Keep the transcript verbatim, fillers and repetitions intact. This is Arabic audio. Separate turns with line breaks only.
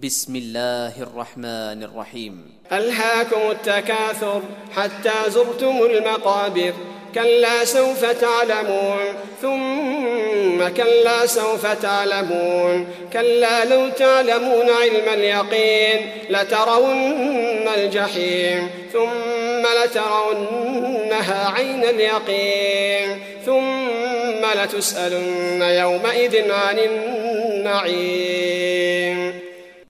بسم الله الرحمن الرحيم.
ألهاكم التكاثر حتى زرتم المقابر، كلا سوف تعلمون ثم كلا سوف تعلمون، كلا لو تعلمون علم اليقين لترون الجحيم ثم لترونها عين اليقين ثم لتسألن يومئذ عن النعيم.